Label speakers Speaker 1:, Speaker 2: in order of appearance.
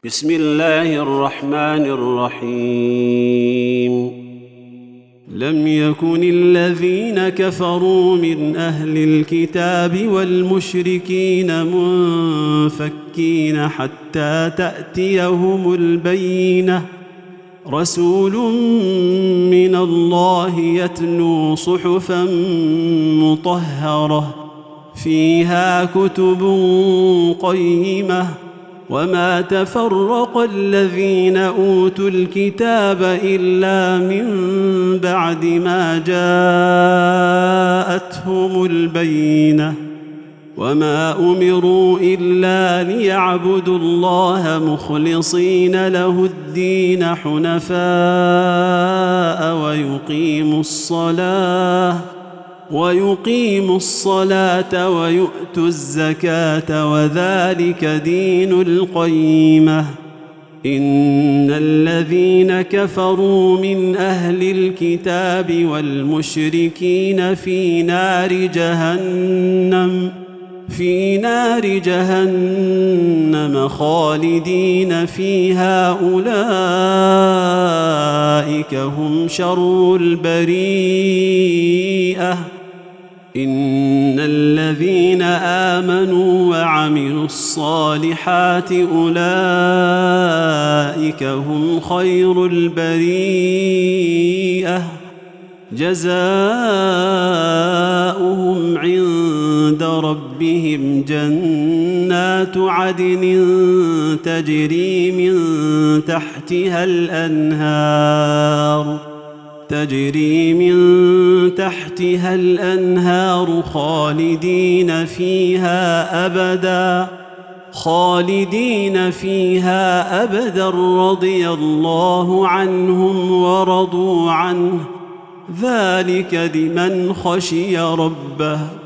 Speaker 1: بسم الله الرحمن الرحيم. لم يكن الذين كفروا من أهل الكتاب والمشركين منفكين حتى تأتيهم البينة، رسول من الله يتلو صحفا مطهرة فيها كتب قيمة، وما تفرق الذين أوتوا الكتاب إلا من بعد ما جاءتهم البينة، وما أمروا إلا ليعبدوا الله مخلصين له الدين حنفاء ويقيموا الصلاة ويؤتوا الزكاة وذلك دين القيمة. إن الذين كفروا من أهل الكتاب والمشركين في نار جهنم خالدين فيها، أولئك هم شر البريئة. إن الذين آمنوا وعملوا الصالحات أولئك هم خير البريئة، جزاؤهم عند ربهم جنات عدن تجري من تحتها الأنهار خالدين فيها أبدا رضي الله عنهم ورضوا عنه، ذلك لمن خشي ربه.